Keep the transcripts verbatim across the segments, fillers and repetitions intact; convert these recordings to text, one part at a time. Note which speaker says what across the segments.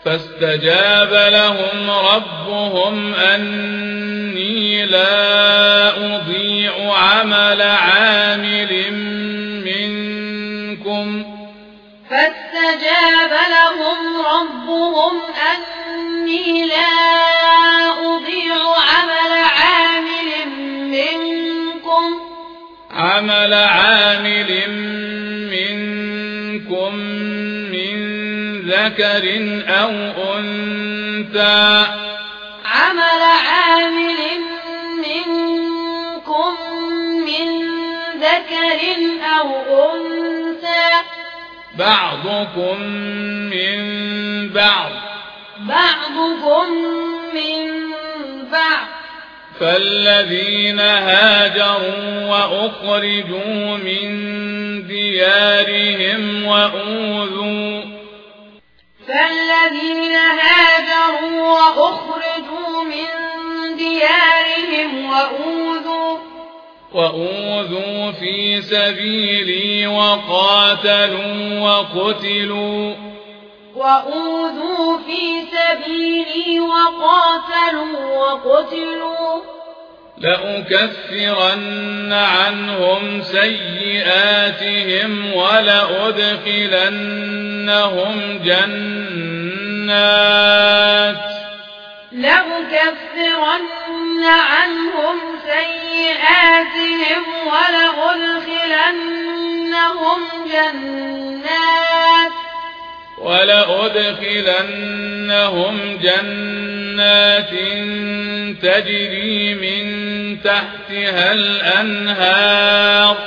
Speaker 1: فاستجاب لهم ربهم أني لا أضيع عمل عامل منكم
Speaker 2: فاستجاب لهم ربهم أني لا أضيع عمل عامل منكم
Speaker 1: عمل عامل منكم من ذكر أو أنثى
Speaker 2: عمل عامل منكم من ذكر أو أنثى
Speaker 1: بعضكم من بعض
Speaker 2: بعضكم من بعض
Speaker 1: فالذين هاجروا وأخرجوا من ديارهم وأوذوا
Speaker 2: فالذين هاجروا وأخرجوا من ديارهم وأوذوا
Speaker 1: وأوذوا في سبيلي وقاتلوا وقتلوا
Speaker 2: وأوذوا في سبيلي وقاتلوا وقتلوا
Speaker 1: لأكفرن عنهم سيئاتهم ولأدخلنهم جنات
Speaker 2: لأكفرن عنهم سيئاتهم ولأدخلنهم جنات
Speaker 1: ولأدخلنهم جنات تجري من تحتها الأنهار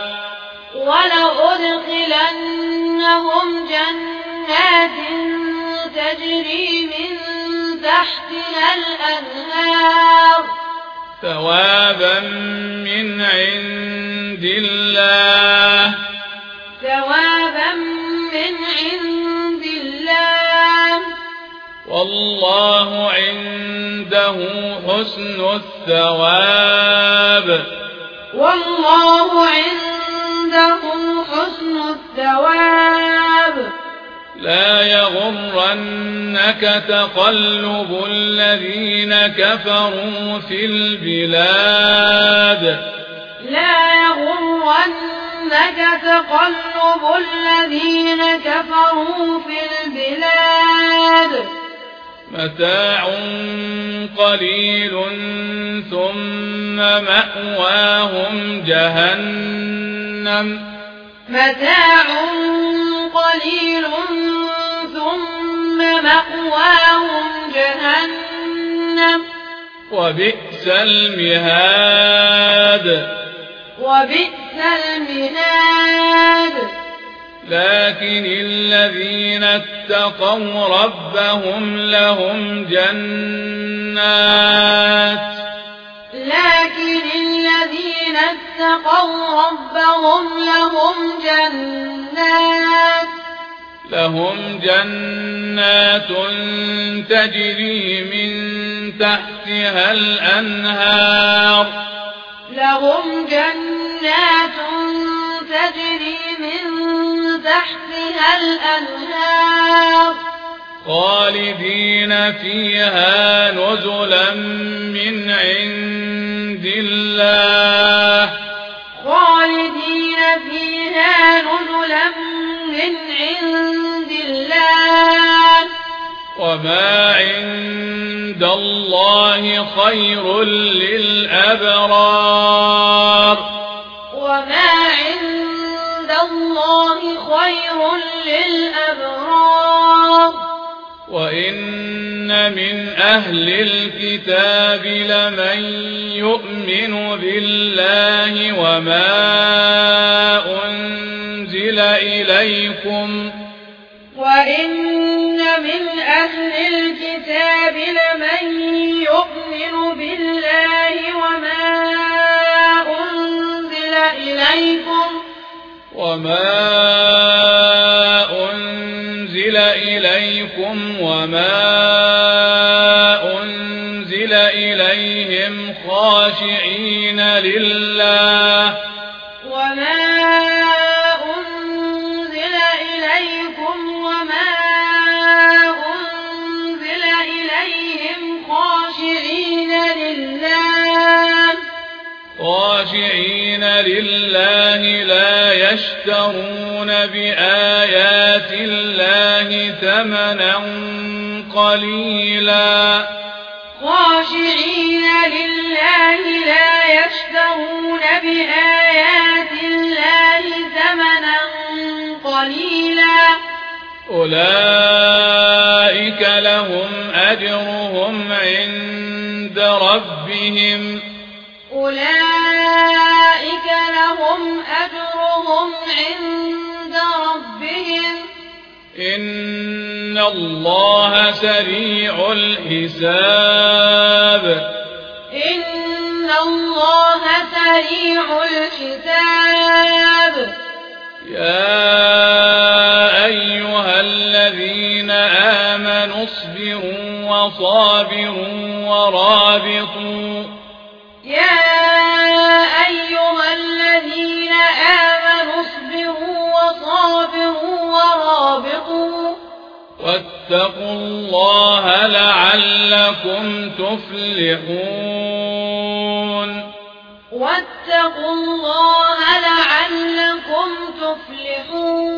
Speaker 2: ولأدخلنهم جنات تجري من تحتها الأنهار
Speaker 1: ثوابا من عند الله
Speaker 2: ثوابا من عند الله
Speaker 1: والله عنده حسن الثواب
Speaker 2: والله عنده حسن الثواب
Speaker 1: لا يغرنك تقلب الذين كفروا في البلاد
Speaker 2: لا يغرنك تقلب الذين كفروا في البلاد
Speaker 1: متاع قليل ثم مأواهم جهنم
Speaker 2: متاع قليل ثم مأواهم جهنم
Speaker 1: وبئس المهاد
Speaker 2: وبئس المهاد
Speaker 1: لكن الذين اتقوا ربهم لهم جنات
Speaker 2: لكن الذين اتقوا ربهم لهم جنات
Speaker 1: لهم جنات تجري من تحتها الأنهار
Speaker 2: لهم جنات تجري من تحتها الأنهار
Speaker 1: خالدين فيها نزلا من عند الله
Speaker 2: خالدين فيها نزلا من عند الله
Speaker 1: وما عند الله خير للأبرار
Speaker 2: وما عند الله خير للأبرار
Speaker 1: وإن من أهل الكتاب لمن يؤمن بالله وما أنزل إليكم
Speaker 2: وإن من أهل الكتاب لمن يؤمن بالله وما أنزل إليكم
Speaker 1: وما أنزل إليكم وما أنزل إليهم خاشعين لله
Speaker 2: وما أنزل إليكم وما
Speaker 1: خاشعين لله لا يشترون بآيات الله ثمنا قليلا
Speaker 2: خاشعين لله لا يشترون بآيات الله ثمنا قليلا
Speaker 1: أولئك لهم أجرهم عند ربهم
Speaker 2: أولئك لهم أجرهم عند ربهم
Speaker 1: إن الله سريع الحساب
Speaker 2: إن الله سريع الحساب
Speaker 1: يا أيها الذين آمنوا اصبروا وصابروا ورابطوا
Speaker 2: يا أيها الذين آمنوا اصبروا وصابروا ورابطوا
Speaker 1: واتقوا الله لعلكم تفلحون
Speaker 2: واتقوا الله لعلكم تفلحون